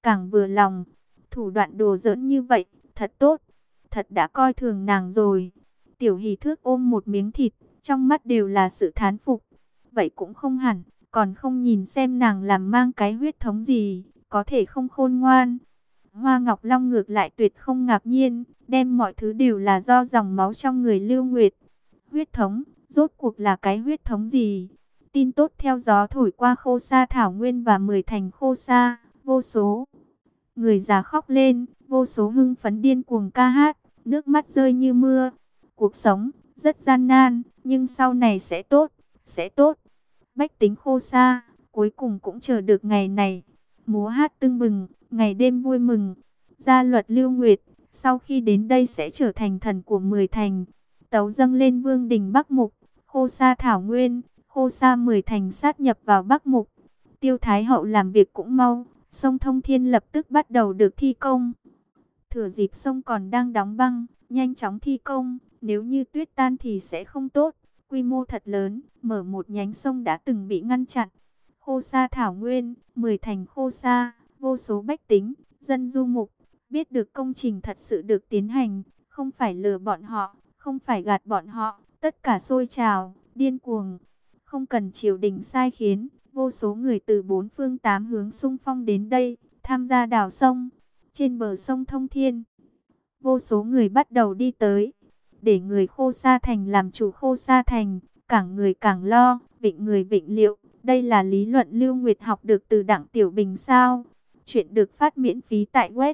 càng vừa lòng. Thủ đoạn đồ giỡn như vậy, thật tốt, thật đã coi thường nàng rồi. Tiểu Hỷ Thước ôm một miếng thịt, trong mắt đều là sự thán phục. Vậy cũng không hẳn, còn không nhìn xem nàng làm mang cái huyết thống gì, có thể không khôn ngoan. Hoa Ngọc Long ngược lại tuyệt không ngạc nhiên, đem mọi thứ đều là do dòng máu trong người Lưu Nguyệt. Huyết thống, rốt cuộc là cái huyết thống gì? Tin tốt theo gió thổi qua Khô Sa thảo nguyên và 10 thành Khô Sa, vô số người già khóc lên, vô số hưng phấn điên cuồng ca hát, nước mắt rơi như mưa. Cuộc sống rất gian nan, nhưng sau này sẽ tốt, sẽ tốt. Bách tính Khô Sa cuối cùng cũng chờ được ngày này. Múa hát tưng bừng, ngày đêm vui mừng. Gia luật Lưu Nguyệt, sau khi đến đây sẽ trở thành thần của 10 thành. Tấu dâng lên vương đình Bắc Mục, Khô Sa thảo nguyên, Khô Sa 10 thành sát nhập vào Bắc Mục. Tiêu Thái hậu làm việc cũng mau, sông Thông Thiên lập tức bắt đầu được thi công. Thừa dịp sông còn đang đóng băng, nhanh chóng thi công, nếu như tuyết tan thì sẽ không tốt. Quy mô thật lớn, mở một nhánh sông đã từng bị ngăn chặn. Khô Sa thảo nguyên, 10 thành Khô Sa, vô số bách tính, dân du mục, biết được công trình thật sự được tiến hành, không phải lừa bọn họ, không phải gạt bọn họ, tất cả sôi trào, điên cuồng. Không cần triều đình sai khiến, vô số người từ bốn phương tám hướng xung phong đến đây, tham gia đào sông. Trên bờ sông Thông Thiên, vô số người bắt đầu đi tới, để người Khô Sa thành làm chủ Khô Sa thành, cảng người cảng lo, vịnh người vịnh liệu. Đây là lý luận Lưu Nguyệt học được từ Đặng Tiểu Bình sao? Chuyện được phát miễn phí tại web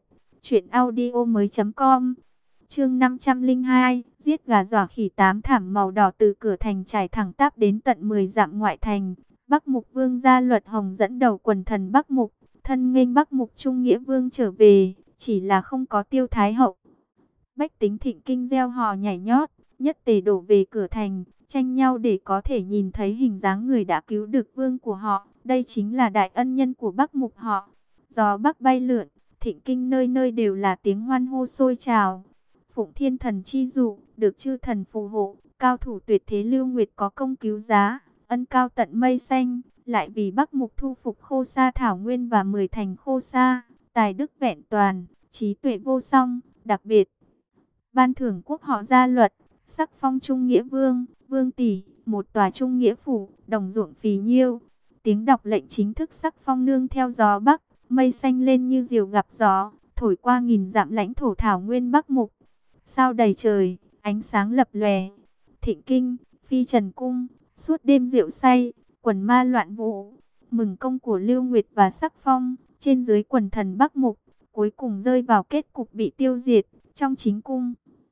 truyệnaudiomoi.com. Chương 502, giết gà dọa khỉ. 8 thảm màu đỏ từ cửa thành trải thẳng tắp đến tận 10 dặm ngoại thành. Bắc Mục Vương Gia Luật Hồng dẫn đầu quần thần Bắc Mục, thân nghênh Bắc Mục Trung Nghĩa Vương trở về, chỉ là không có Tiêu Thái hậu. Bách tính Thịnh Kinh reo hò nhảy nhót, nhất tề đổ về cửa thành, tranh nhau để có thể nhìn thấy hình dáng người đã cứu được vương của họ. Đây chính là đại ân nhân của Bắc Mục họ. Gió bắc bay lượn, Thịnh Kinh nơi nơi đều là tiếng hoan hô sôi trào. Phụng Thiên Thần chi dụ, được chư thần phù hộ, cao thủ tuyệt thế Lưu Nguyệt có công cứu giá, ân cao tận mây xanh, lại vì Bắc Mục thu phục Khô Sa thảo nguyên và 10 thành Khô Sa, tài đức vẹn toàn, trí tuệ vô song, đặc biệt ban thưởng quốc họ Gia Luật, sắc phong Trung Nghĩa Vương, Vương tỷ, một tòa Trung Nghĩa phủ, đồng ruộng phì nhiêu. Tiếng đọc lệnh chính thức sắc phong nương theo gió bắc, mây xanh lên như diều gặp gió, thổi qua nghìn dặm lãnh thổ thảo nguyên Bắc Mục. Sao đầy trời, ánh sáng lập lòe. Thịnh Kinh, Phi Trần cung, suốt đêm rượu say, quần ma loạn vũ, mừng công của Lưu Nguyệt và sắc phong, trên dưới quần thần Bắc Mục, cuối cùng rơi vào kết cục bị tiêu diệt. Trong chính cung,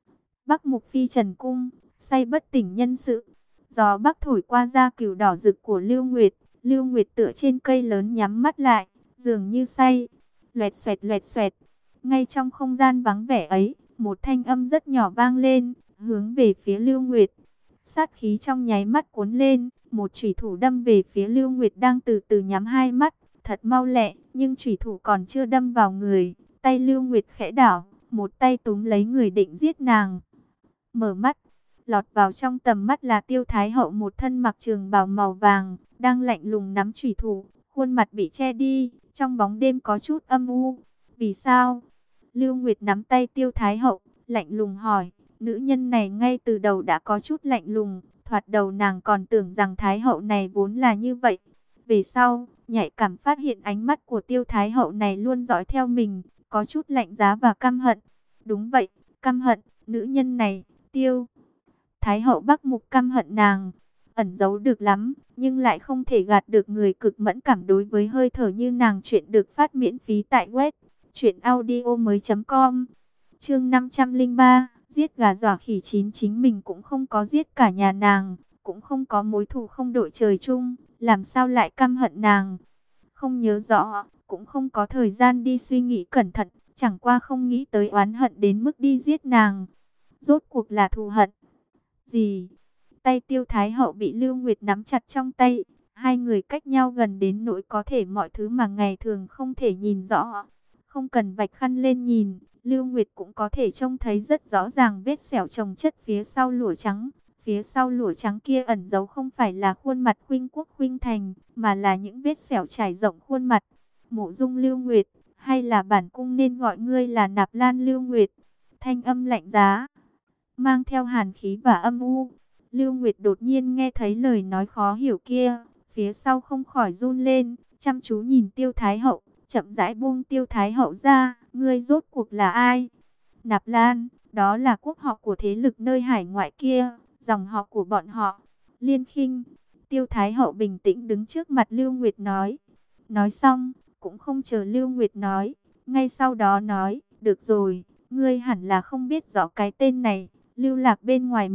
Bắc Mục Phi Trần cung, say bất tỉnh nhân sự. Gió bắc thổi qua da cừu đỏ rực của Lưu Nguyệt. Lưu Nguyệt tựa trên cây lớn nhắm mắt lại, dường như say. Loẹt xoẹt loẹt xoẹt. Ngay trong không gian vắng vẻ ấy, một thanh âm rất nhỏ vang lên, hướng về phía Lưu Nguyệt. Sát khí trong nháy mắt cuốn lên, một chủy thủ đâm về phía Lưu Nguyệt đang từ từ nhắm hai mắt, thật mau lẹ, nhưng chủy thủ còn chưa đâm vào người, tay Lưu Nguyệt khẽ đảo, một tay túm lấy người định giết nàng. Mở mắt, lọt vào trong tầm mắt là Tiêu Thái hậu, một thân mặc trường bào màu vàng, đang lạnh lùng nắm chủy thủ, khuôn mặt bị che đi, trong bóng đêm có chút âm u. Vì sao? Lưu Nguyệt nắm tay Tiêu Thái hậu, lạnh lùng hỏi. Nữ nhân này ngay từ đầu đã có chút lạnh lùng, thoạt đầu nàng còn tưởng rằng Thái hậu này vốn là như vậy. Về sau, nhạy cảm phát hiện ánh mắt của Tiêu Thái hậu này luôn dõi theo mình, có chút lạnh giá và căm hận. Đúng vậy, căm hận, nữ nhân này, Tiêu Thái hậu Bắc Mục căm hận nàng, ẩn giấu được lắm, nhưng lại không thể gạt được người cực mẫn cảm đối với hơi thở như nàng. Chuyện được phát miễn phí tại web truyệnaudiomoi.com. Chương 503, giết gà dọa khỉ. Chính mình cũng không có giết cả nhà nàng, cũng không có mối thù không đội trời chung, làm sao lại căm hận nàng? Không nhớ rõ, cũng không có thời gian đi suy nghĩ cẩn thận, chẳng qua không nghĩ tới oán hận đến mức đi giết nàng. Rốt cuộc là thù hận gì? Tay Tiêu Thái hậu bị Lưu Nguyệt nắm chặt trong tay, hai người cách nhau gần đến nỗi có thể mọi thứ mà ngày thường không thể nhìn rõ. Không cần vạch khăn lên nhìn, Lưu Nguyệt cũng có thể trông thấy rất rõ ràng vết sẹo chồng chất phía sau lụa trắng. Phía sau lụa trắng kia ẩn giấu không phải là khuôn mặt khuynh quốc khuynh thành, mà là những vết sẹo trải rộng khuôn mặt. Mộ Dung Lưu Nguyệt, hay là bản cung nên gọi ngươi là Nạp Lan Lưu Nguyệt? Thanh âm lạnh giá, mang theo hàn khí và âm u. Lưu Nguyệt đột nhiên nghe thấy lời nói khó hiểu kia, phía sau không khỏi run lên, chăm chú nhìn Tiêu Thái Hậu, chậm rãi buông Tiêu Thái Hậu ra. Ngươi rốt cuộc là ai? Nạp Lan, đó là quốc họ của thế lực nơi hải ngoại kia, dòng họ của bọn họ. Liên Khinh. Tiêu Thái Hậu bình tĩnh đứng trước mặt Lưu Nguyệt nói. Nói xong, cũng không chờ Lưu Nguyệt nói, ngay sau đó nói, được rồi, ngươi hẳn là không biết rõ cái tên này, lưu lạc bên ngoài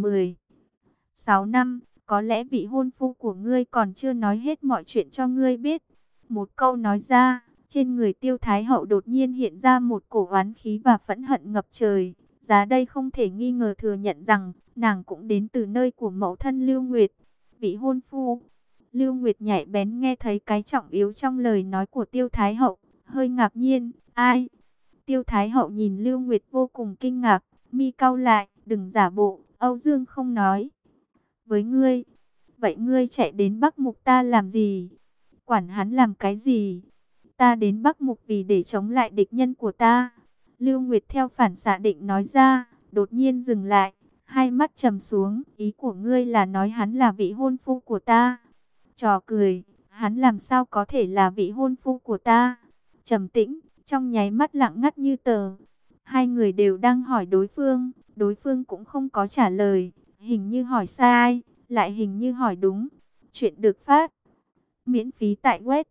16 năm, có lẽ vị hôn phu của ngươi còn chưa nói hết mọi chuyện cho ngươi biết. Một câu nói ra, trên người Tiêu Thái Hậu đột nhiên hiện ra một cổ oán khí và phẫn hận ngập trời. Giá đây không thể nghi ngờ thừa nhận rằng, nàng cũng đến từ nơi của mẫu thân Lưu Nguyệt. Vị hôn phu. Lưu Nguyệt nhạy bén nghe thấy cái trọng yếu trong lời nói của Tiêu Thái Hậu, hơi ngạc nhiên. Ai? Tiêu Thái Hậu nhìn Lưu Nguyệt vô cùng kinh ngạc, mi cau lại, đừng giả bộ, Âu Dương không nói với ngươi. Vậy ngươi chạy đến Bắc Mục ta làm gì? Quản hắn làm cái gì? Ta đến Bắc Mục vì để chống lại địch nhân của ta. Lưu Nguyệt theo phản xạ định nói ra, đột nhiên dừng lại, hai mắt trầm xuống. Ý của ngươi là nói hắn là vị hôn phu của ta? Trò cười, hắn làm sao có thể là vị hôn phu của ta? Trầm tĩnh, trong nháy mắt lặng ngắt như tờ. Hai người đều đang hỏi đối phương cũng không có trả lời, hình như hỏi sai, lại hình như hỏi đúng. Chuyện được phát miễn phí tại web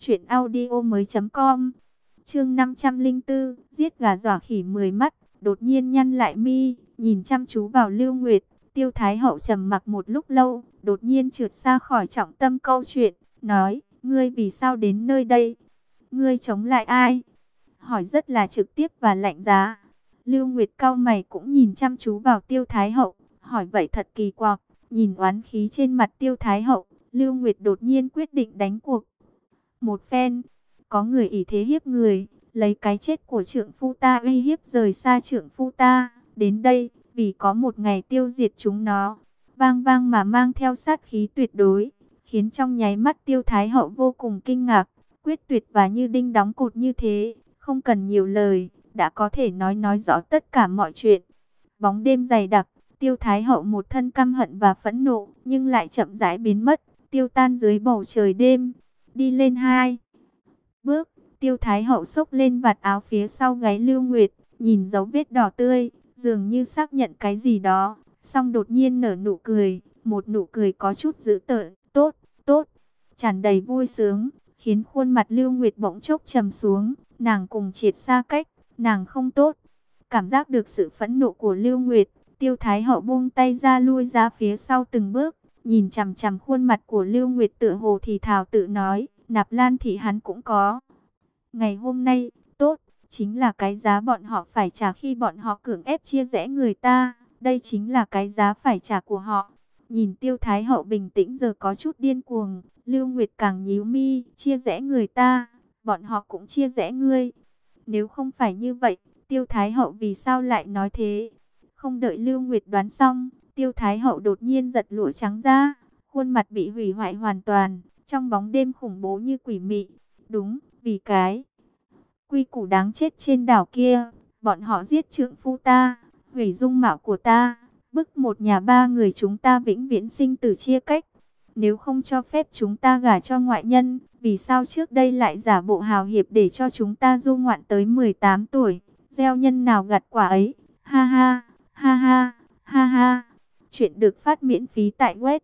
truyệnaudiomoi.com. Chương 504, giết gà dọa khỉ 10 mắt, đột nhiên nhăn lại mi, nhìn chăm chú vào Lưu Nguyệt. Tiêu Thái Hậu trầm mặc một lúc lâu, đột nhiên trượt xa khỏi trọng tâm câu chuyện, nói, ngươi vì sao đến nơi đây? Ngươi chống lại ai? Hỏi rất là trực tiếp và lạnh giá. Lưu Nguyệt cau mày cũng nhìn chăm chú vào Tiêu Thái Hậu, hỏi vậy thật kỳ quặc. Nhìn oán khí trên mặt Tiêu Thái Hậu, Lưu Nguyệt đột nhiên quyết định đánh cuộc một phen. Có người ỷ thế hiếp người, lấy cái chết của trượng phu ta uy hiếp rời xa trượng phu ta, đến đây, vì có một ngày tiêu diệt chúng nó. Vang vang mà mang theo sát khí tuyệt đối, khiến trong nháy mắt Tiêu Thái Hậu vô cùng kinh ngạc, quyết tuyệt và như đinh đóng cột như thế, không cần nhiều lời, đã có thể nói rõ tất cả mọi chuyện. Bóng đêm dày đặc, Tiêu Thái Hậu một thân căm hận và phẫn nộ, nhưng lại chậm rãi biến mất, tiêu tan dưới bầu trời đêm. Đi lên hai bước, Tiêu Thái Hậu xốc lên vạt áo phía sau gáy Lưu Nguyệt, nhìn dấu vết đỏ tươi, dường như xác nhận cái gì đó, xong đột nhiên nở nụ cười, một nụ cười có chút dữ tợn, tốt, tốt, tràn đầy vui sướng, khiến khuôn mặt Lưu Nguyệt bỗng chốc trầm xuống, nàng cùng triệt xa cách, nàng không tốt. Cảm giác được sự phẫn nộ của Lưu Nguyệt, Tiêu Thái Hậu buông tay ra lui ra phía sau từng bước, nhìn chằm chằm khuôn mặt của Lưu Nguyệt tựa hồ thì thào tự nói, Nạp Lan thì hắn cũng có. Ngày hôm nay, tốt, chính là cái giá bọn họ phải trả khi bọn họ cưỡng ép chia rẽ người ta, đây chính là cái giá phải trả của họ. Nhìn Tiêu Thái Hậu bình tĩnh giờ có chút điên cuồng, Lưu Nguyệt càng nhíu mi, chia rẽ người ta, bọn họ cũng chia rẽ ngươi. Nếu không phải như vậy, Tiêu Thái Hậu vì sao lại nói thế? Không đợi Lưu Nguyệt đoán xong, Tiêu Thái Hậu đột nhiên giật lụa trắng ra, khuôn mặt bị hủy hoại hoàn toàn, trong bóng đêm khủng bố như quỷ mị. Đúng, vì cái quy củ đáng chết trên đảo kia, bọn họ giết trượng phu ta, hủy dung mạo của ta, bức một nhà ba người chúng ta vĩnh viễn sinh tử chia cách. Nếu không cho phép chúng ta gả cho ngoại nhân, vì sao trước đây lại giả bộ hào hiệp để cho chúng ta du ngoạn tới 18 tuổi, gieo nhân nào gặt quả ấy, ha ha, ha ha, ha ha. Chuyện được phát miễn phí tại web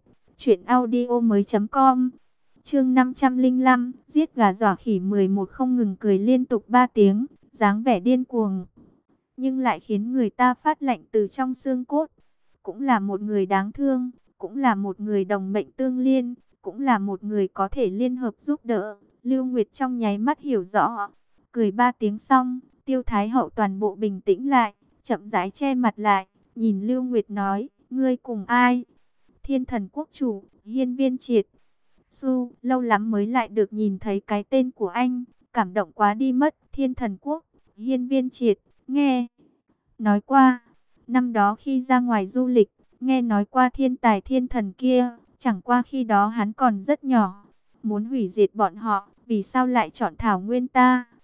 truyệnaudiomoi.com. Chương 505, giết gà dọa khỉ 11 không ngừng cười liên tục 3 tiếng, dáng vẻ điên cuồng, nhưng lại khiến người ta phát lạnh từ trong xương cốt. Cũng là một người đáng thương, cũng là một người đồng mệnh tương liên, cũng là một người có thể liên hợp giúp đỡ. Lưu Nguyệt trong nháy mắt hiểu rõ. Cười 3 tiếng xong, Tiêu Thái Hậu toàn bộ bình tĩnh lại, chậm rãi che mặt lại, nhìn Lưu Nguyệt nói, ngươi cùng ai? Thiên Thần Quốc chủ, Hiên Viên Triệt. Su, lâu lắm mới lại được nhìn thấy cái tên của anh, cảm động quá đi mất. Thiên Thần Quốc, Hiên Viên Triệt, nghe nói qua, năm đó khi ra ngoài du lịch, nghe nói qua thiên tài thiên thần kia, chẳng qua khi đó hắn còn rất nhỏ, muốn hủy diệt bọn họ, vì sao lại chọn Thảo Nguyên ta?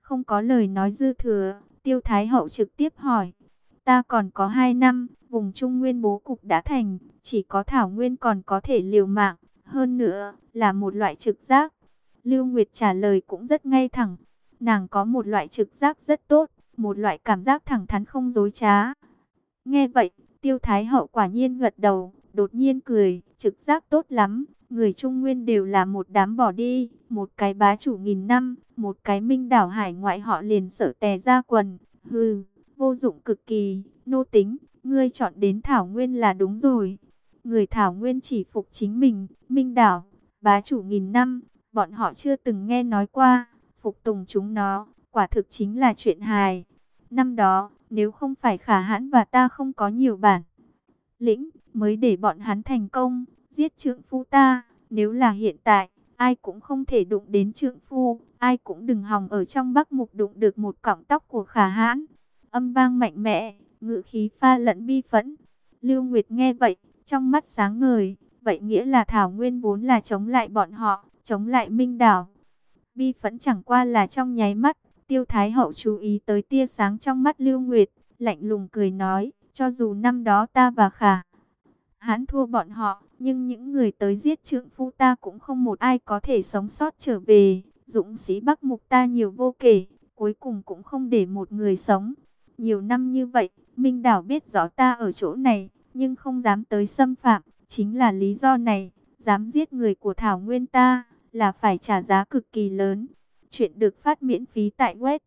Không có lời nói dư thừa, Tiêu Thái Hậu trực tiếp hỏi. Ta còn có 2 năm, vùng Trung Nguyên bố cục đã thành, chỉ có Thảo Nguyên còn có thể liều mạng, hơn nữa là một loại trực giác. Lưu Nguyệt trả lời cũng rất ngay thẳng, nàng có một loại trực giác rất tốt, một loại cảm giác thẳng thắn không dối trá. Nghe vậy, Tiêu Thái Hậu quả nhiên gật đầu, đột nhiên cười, trực giác tốt lắm, người Trung Nguyên đều là một đám bỏ đi, một cái bá chủ nghìn năm, một cái minh đảo hải ngoại họ liền sợ tè ra quần, hừ, vô dụng cực kỳ, nô tính, ngươi chọn đến Thảo Nguyên là đúng rồi. Người Thảo Nguyên chỉ phục chính mình, minh đảo, bá chủ nghìn năm, bọn họ chưa từng nghe nói qua, phục tùng chúng nó, quả thực chính là chuyện hài. Năm đó, nếu không phải Khả Hãn và ta không có nhiều bản lĩnh, mới để bọn hắn thành công, giết trượng phu ta. Nếu là hiện tại, ai cũng không thể đụng đến trượng phu, ai cũng đừng hòng ở trong Bắc Mục đụng được một cọng tóc của Khả Hãn. Âm vang mạnh mẽ, ngữ khí pha lẫn bi phẫn. Lưu Nguyệt nghe vậy, trong mắt sáng ngời, vậy nghĩa là Thảo Nguyên vốn là chống lại bọn họ, chống lại Minh Đảo. Bi phẫn chẳng qua là trong nháy mắt. Tiêu Thái Hậu chú ý tới tia sáng trong mắt Lưu Nguyệt, lạnh lùng cười nói, cho dù năm đó ta và Khả Hãn thua bọn họ, nhưng những người tới giết trượng phu ta cũng không một ai có thể sống sót trở về. Dũng sĩ Bắc Mục ta nhiều vô kể, cuối cùng cũng không để một người sống. Nhiều năm như vậy, Minh Đảo biết rõ ta ở chỗ này, nhưng không dám tới xâm phạm, chính là lý do này, dám giết người của Thảo Nguyên ta, là phải trả giá cực kỳ lớn. Chuyện được phát miễn phí tại web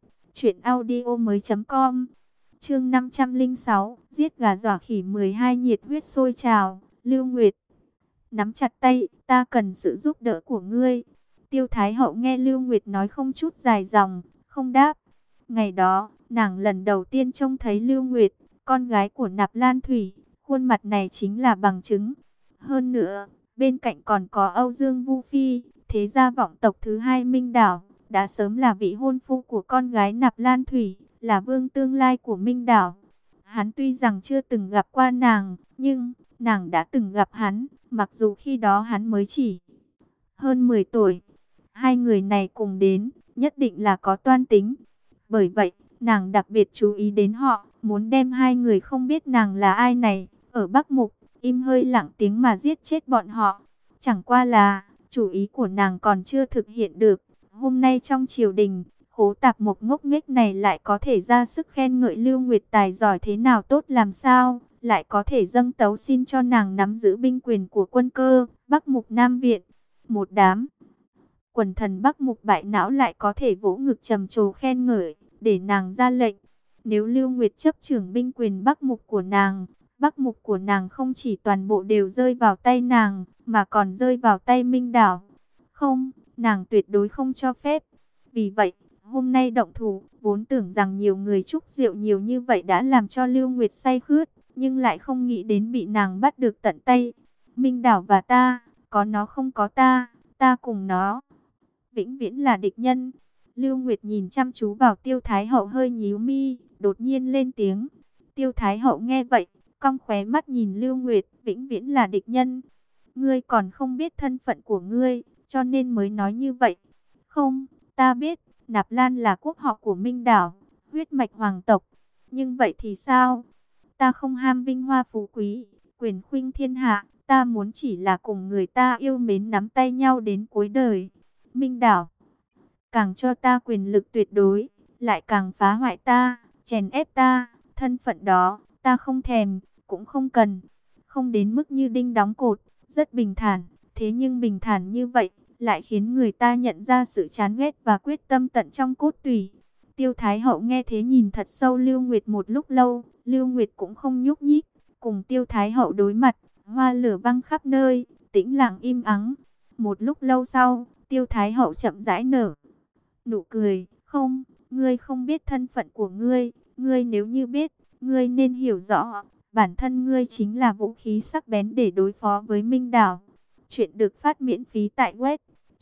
truyệnaudiomoi.com. Chương 506, giết gà dọa khỉ 12 nhiệt huyết sôi trào. Lưu Nguyệt nắm chặt tay, ta cần sự giúp đỡ của ngươi. Tiêu Thái Hậu nghe Lưu Nguyệt nói không chút dài dòng, không đáp. Ngày đó, nàng lần đầu tiên trông thấy Lưu Nguyệt, con gái của Nạp Lan Thủy, khuôn mặt này chính là bằng chứng. Hơn nữa, bên cạnh còn có Âu Dương Vu Phi, thế gia vọng tộc thứ hai Minh Đảo, đã sớm là vị hôn phu của con gái Nạp Lan Thủy, là vương tương lai của Minh Đảo. Hắn tuy rằng chưa từng gặp qua nàng, nhưng nàng đã từng gặp hắn, mặc dù khi đó hắn mới chỉ hơn 10 tuổi. Hai người này cùng đến, nhất định là có toan tính. Bởi vậy, nàng đặc biệt chú ý đến họ, muốn đem hai người không biết nàng là ai này, ở Bắc Mục, im hơi lặng tiếng mà giết chết bọn họ. Chẳng qua là, chủ ý của nàng còn chưa thực hiện được. Hôm nay trong triều đình, Khố Tạp Mộc ngốc nghếch này lại có thể ra sức khen ngợi Lưu Nguyệt tài giỏi thế nào tốt làm sao, lại có thể dâng tấu xin cho nàng nắm giữ binh quyền của quân cơ, Bắc Mục Nam Viện. Một đám quần thần Bắc Mục bại não lại có thể vỗ ngực trầm trồ khen ngợi, để nàng ra lệnh. Nếu Lưu Nguyệt chấp trưởng binh quyền Bắc Mục của nàng, Bắc Mục của nàng không chỉ toàn bộ đều rơi vào tay nàng, mà còn rơi vào tay Minh Đảo. Không, nàng tuyệt đối không cho phép. Vì vậy, hôm nay động thủ, vốn tưởng rằng nhiều người chúc rượu nhiều như vậy đã làm cho Lưu Nguyệt say khướt, nhưng lại không nghĩ đến bị nàng bắt được tận tay. Minh Đảo và ta, có nó không có ta, ta cùng nó vĩnh viễn là địch nhân. Lưu Nguyệt nhìn chăm chú vào Tiêu Thái Hậu hơi nhíu mi, đột nhiên lên tiếng. Tiêu Thái Hậu nghe vậy, cong khóe mắt nhìn Lưu Nguyệt, vĩnh viễn là địch nhân. Ngươi còn không biết thân phận của ngươi, cho nên mới nói như vậy. Không, ta biết, Nạp Lan là quốc họ của Minh Đảo, huyết mạch hoàng tộc. Nhưng vậy thì sao? Ta không ham vinh hoa phú quý, quyền khuynh thiên hạ, ta muốn chỉ là cùng người ta yêu mến nắm tay nhau đến cuối đời. Minh Đảo càng cho ta quyền lực tuyệt đối, lại càng phá hoại ta, chèn ép ta. Thân phận đó, ta không thèm, cũng không cần. Không đến mức như đinh đóng cột, rất bình thản. Thế nhưng bình thản như vậy, lại khiến người ta nhận ra sự chán ghét và quyết tâm tận trong cốt tủy. Tiêu Thái Hậu nghe thế nhìn thật sâu Lưu Nguyệt một lúc lâu, Lưu Nguyệt cũng không nhúc nhích. Cùng Tiêu Thái Hậu đối mặt, hoa lửa văng khắp nơi, tĩnh lặng im ắng. Một lúc lâu sau, Tiêu Thái Hậu chậm rãi nở nụ cười. Không, ngươi không biết thân phận của ngươi. Ngươi nếu như biết, ngươi nên hiểu rõ, bản thân ngươi chính là vũ khí sắc bén để đối phó với Minh Đảo. Chuyện được phát miễn phí tại web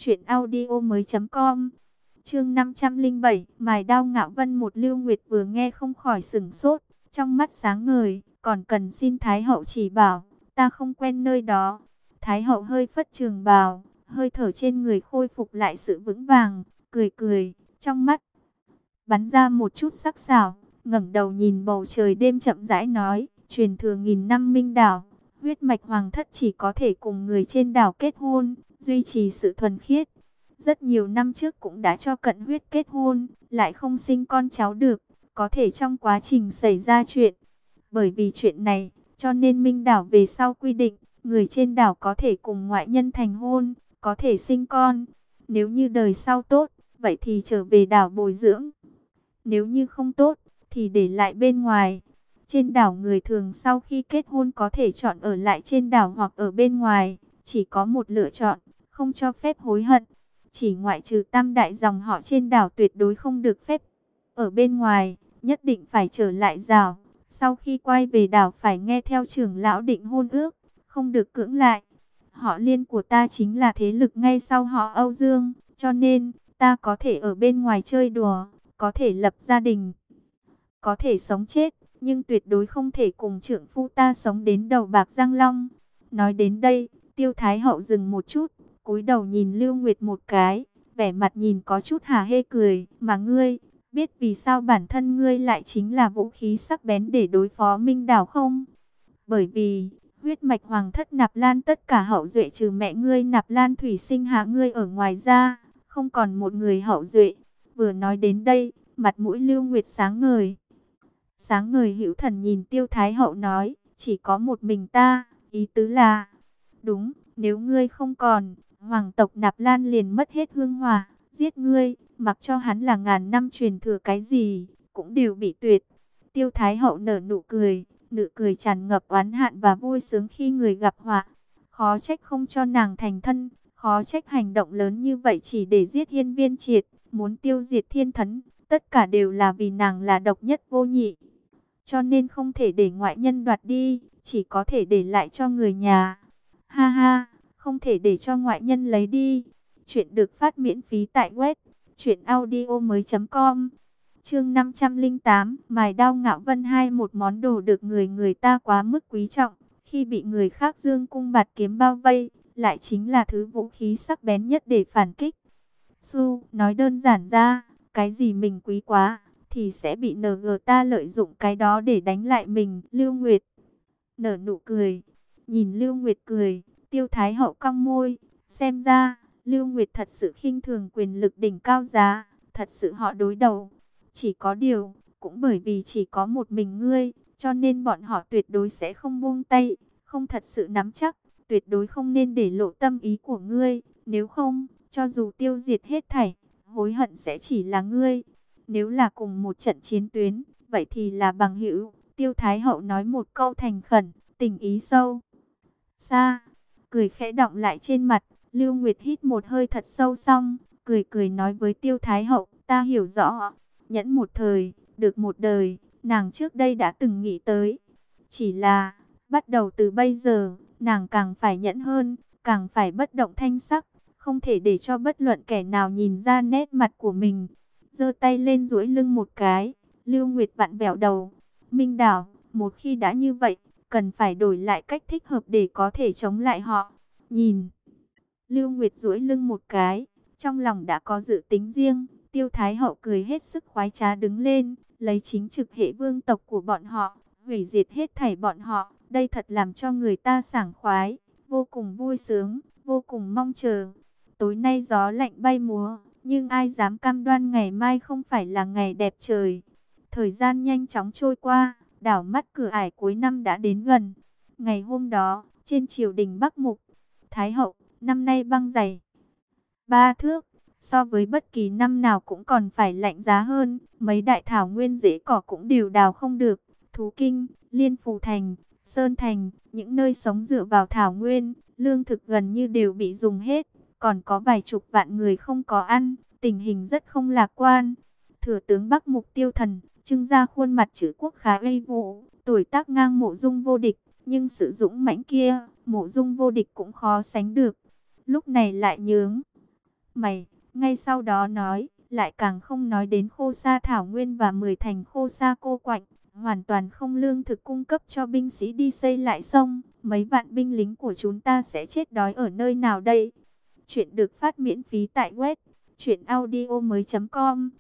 truyệnaudiomoi.com. Chương 507, mài đao ngạo vân. Một Lưu Nguyệt vừa nghe không khỏi sửng sốt, trong mắt sáng ngời, còn cần xin Thái Hậu chỉ bảo, ta không quen nơi đó. Thái Hậu hơi phất trường bào, hơi thở trên người khôi phục lại sự vững vàng, cười cười, trong mắt bắn ra một chút sắc sảo, ngẩng đầu nhìn bầu trời đêm chậm rãi nói, truyền thừa nghìn năm Minh đảo, huyết mạch hoàng thất chỉ có thể cùng người trên đảo kết hôn, duy trì sự thuần khiết. Rất nhiều năm trước cũng đã cho cận huyết kết hôn, lại không sinh con cháu được, có thể trong quá trình xảy ra chuyện. Bởi vì chuyện này, cho nên Minh đảo về sau quy định, người trên đảo có thể cùng ngoại nhân thành hôn, có thể sinh con. Nếu như đời sau tốt, vậy thì trở về đảo bồi dưỡng. Nếu như không tốt, thì để lại bên ngoài. Trên đảo người thường sau khi kết hôn có thể chọn ở lại trên đảo hoặc ở bên ngoài. Chỉ có một lựa chọn, không cho phép hối hận. Chỉ ngoại trừ tam đại dòng họ trên đảo tuyệt đối không được phép. Ở bên ngoài, nhất định phải trở lại đảo. Sau khi quay về đảo phải nghe theo trưởng lão định hôn ước, không được cưỡng lại. Họ Liên của ta chính là thế lực ngay sau họ Âu Dương, cho nên ta có thể ở bên ngoài chơi đùa, có thể lập gia đình, có thể sống chết, nhưng tuyệt đối không thể cùng trưởng phu ta sống đến đầu bạc răng long. Nói đến đây, Tiêu Thái Hậu dừng một chút, cúi đầu nhìn Lưu Nguyệt một cái, vẻ mặt nhìn có chút hả hê cười, mà ngươi, biết vì sao bản thân ngươi lại chính là vũ khí sắc bén để đối phó Minh đảo không? Bởi vì, huyết mạch hoàng thất Nạp Lan tất cả hậu duệ trừ mẹ ngươi Nạp Lan Thủy sinh hạ ngươi ở ngoài ra, không còn một người hậu duệ. Vừa nói đến đây, mặt mũi Lưu Nguyệt sáng ngời. Sáng ngời hữu thần nhìn Tiêu Thái Hậu nói, chỉ có một mình ta, ý tứ là, đúng, nếu ngươi không còn, hoàng tộc Nạp Lan liền mất hết hương hòa, giết ngươi, mặc cho hắn là ngàn năm truyền thừa cái gì, cũng đều bị tuyệt. Tiêu Thái Hậu nở nụ cười tràn ngập oán hận và vui sướng khi người gặp họa. Khó trách không cho nàng thành thân, khó trách hành động lớn như vậy chỉ để giết Hiên Viên Triệt, muốn tiêu diệt Thiên Thấn, tất cả đều là vì nàng là độc nhất vô nhị. Cho nên không thể để ngoại nhân đoạt đi, chỉ có thể để lại cho người nhà. Ha ha, không thể để cho ngoại nhân lấy đi. Chuyện được phát miễn phí tại web truyệnaudiomoi.com. Chương 508, mài đao ngạo vân hai, một món đồ được người ta quá mức quý trọng, khi bị người khác dương cung bạt kiếm bao vây, lại chính là thứ vũ khí sắc bén nhất để phản kích. Nói đơn giản ra, cái gì mình quý quá, thì sẽ bị NG ta lợi dụng cái đó để đánh lại mình. Lưu Nguyệt nở nụ cười, nhìn Lưu Nguyệt cười, Tiêu Thái Hậu cong môi, xem ra, Lưu Nguyệt thật sự khinh thường quyền lực đỉnh cao giá, thật sự họ đối đầu. Chỉ có điều, cũng bởi vì chỉ có một mình ngươi, cho nên bọn họ tuyệt đối sẽ không buông tay, không thật sự nắm chắc, tuyệt đối không nên để lộ tâm ý của ngươi, nếu không, cho dù tiêu diệt hết thảy, hối hận sẽ chỉ là ngươi. Nếu là cùng một trận chiến tuyến, vậy thì là bằng hữu. Tiêu Thái Hậu nói một câu thành khẩn, tình ý sâu xa, cười khẽ đọng lại trên mặt. Lưu Nguyệt hít một hơi thật sâu xong, cười nói với Tiêu Thái Hậu, ta hiểu rõ, nhẫn một thời, được một đời, nàng trước đây đã từng nghĩ tới. Chỉ là, bắt đầu từ bây giờ, nàng càng phải nhẫn hơn, càng phải bất động thanh sắc, không thể để cho bất luận kẻ nào nhìn ra nét mặt của mình. Giơ tay lên duỗi lưng một cái, Lưu Nguyệt vặn vẹo đầu. Minh đảo, một khi đã như vậy, cần phải đổi lại cách thích hợp để có thể chống lại họ. Nhìn, Lưu Nguyệt duỗi lưng một cái, trong lòng đã có dự tính riêng. Tiêu Thái Hậu cười hết sức khoái trá đứng lên, lấy chính trực hệ vương tộc của bọn họ, hủy diệt hết thảy bọn họ. Đây thật làm cho người ta sảng khoái, vô cùng vui sướng, vô cùng mong chờ. Tối nay gió lạnh bay múa, nhưng ai dám cam đoan ngày mai không phải là ngày đẹp trời. Thời gian nhanh chóng trôi qua, đảo mắt cửa ải cuối năm đã đến gần. Ngày hôm đó, trên triều đình Bắc Mục, Thái Hậu, năm nay băng dày 3 thước, so với bất kỳ năm nào cũng còn phải lạnh giá hơn. Mấy đại thảo nguyên rễ cỏ cũng đều đào không được. Thú Kinh, Liên Phù Thành, Sơn Thành, những nơi sống dựa vào thảo nguyên, lương thực gần như đều bị dùng hết. Còn có vài chục vạn người không có ăn, tình hình rất không lạc quan. Thừa tướng Bắc Mục Tiêu Thần, trưng ra khuôn mặt chữ quốc khá uy vũ, tuổi tác ngang Mộ Dung Vô Địch, nhưng sự dũng mãnh kia, Mộ Dung Vô Địch cũng khó sánh được. Lúc này lại nhướng mày, ngay sau đó nói, lại càng không nói đến Khô Sa thảo nguyên và 10 thành Khô Sa cô quạnh, hoàn toàn không lương thực cung cấp cho binh sĩ đi xây lại sông, mấy vạn binh lính của chúng ta sẽ chết đói ở nơi nào đây? Chuyện được phát miễn phí tại web truyệnaudiomoi.com.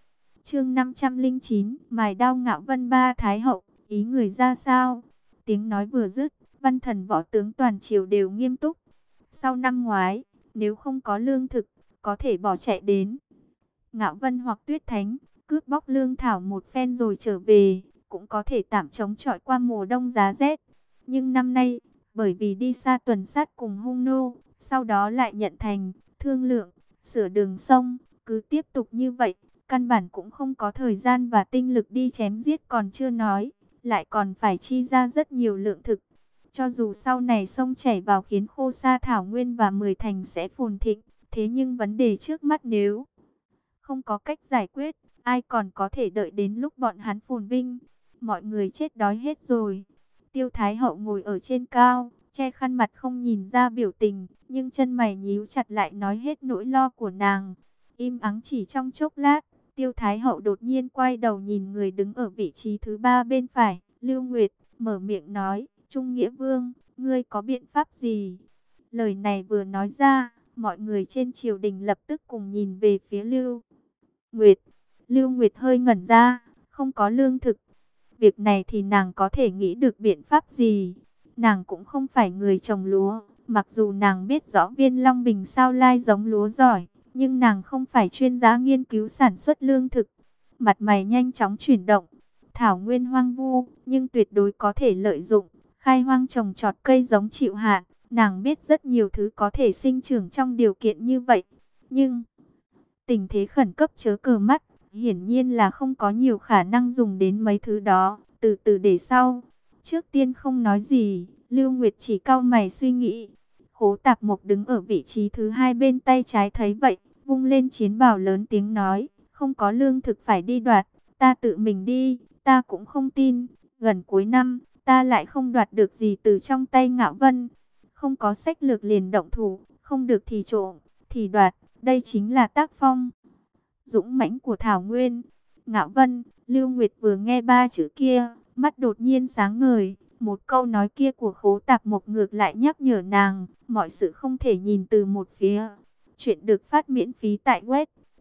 Chương 509, mài đao Ngạo Vân ba thái hậu, ý người ra sao? Tiếng nói vừa dứt, văn thần võ tướng toàn triều đều nghiêm túc. Sau năm ngoái, nếu không có lương thực, có thể bỏ chạy đến Ngạo Vân hoặc Tuyết Thánh, cướp bóc lương thảo một phen rồi trở về, cũng có thể tạm chống chọi qua mùa đông giá rét. Nhưng năm nay, bởi vì đi xa tuần sát cùng hung nô, sau đó lại nhận thành, thương lượng, sửa đường sông, cứ tiếp tục như vậy, căn bản cũng không có thời gian và tinh lực đi chém giết còn chưa nói, lại còn phải chi ra rất nhiều lượng thực. Cho dù sau này sông chảy vào khiến khô sa thảo nguyên và 10 thành sẽ phồn thịnh, thế nhưng vấn đề trước mắt nếu không có cách giải quyết, ai còn có thể đợi đến lúc bọn hắn phồn vinh. Mọi người chết đói hết rồi. Tiêu Thái Hậu ngồi ở trên cao, che khăn mặt không nhìn ra biểu tình, nhưng chân mày nhíu chặt lại nói hết nỗi lo của nàng. Im ắng chỉ trong chốc lát, Tiêu Thái Hậu đột nhiên quay đầu nhìn người đứng ở vị trí thứ ba bên phải, Lưu Nguyệt, mở miệng nói, Trung Nghĩa Vương, ngươi có biện pháp gì? Lời này vừa nói ra, mọi người trên triều đình lập tức cùng nhìn về phía Lưu Nguyệt. Lưu Nguyệt hơi ngẩn ra, không có lương thực. Việc này thì nàng có thể nghĩ được biện pháp gì? Nàng cũng không phải người trồng lúa, mặc dù nàng biết rõ Viên Long Bình sao lai giống lúa giỏi, nhưng nàng không phải chuyên gia nghiên cứu sản xuất lương thực. Mặt mày nhanh chóng chuyển động, thảo nguyên hoang vu, nhưng tuyệt đối có thể lợi dụng, khai hoang trồng trọt cây giống chịu hạn. Nàng biết rất nhiều thứ có thể sinh trưởng trong điều kiện như vậy, nhưng tình thế khẩn cấp chớ cờ mắt, hiển nhiên là không có nhiều khả năng dùng đến mấy thứ đó, từ từ để sau. Trước tiên không nói gì, Lưu Nguyệt chỉ cau mày suy nghĩ. Khố Tạp Mộc đứng ở vị trí thứ hai bên tay trái thấy vậy, vung lên chiến bào lớn tiếng nói, không có lương thực phải đi đoạt, ta tự mình đi, ta cũng không tin, gần cuối năm, ta lại không đoạt được gì từ trong tay Ngạo Vân. Không có sách lược liền động thủ, không được thì trộm, thì đoạt, đây chính là tác phong dũng mãnh của Thảo Nguyên. Ngạo Vân, Lưu Nguyệt vừa nghe ba chữ kia, mắt đột nhiên sáng ngời. Một câu nói kia của Khố Tạp Mộc ngược lại nhắc nhở nàng, mọi sự không thể nhìn từ một phía. Chuyện được phát miễn phí tại web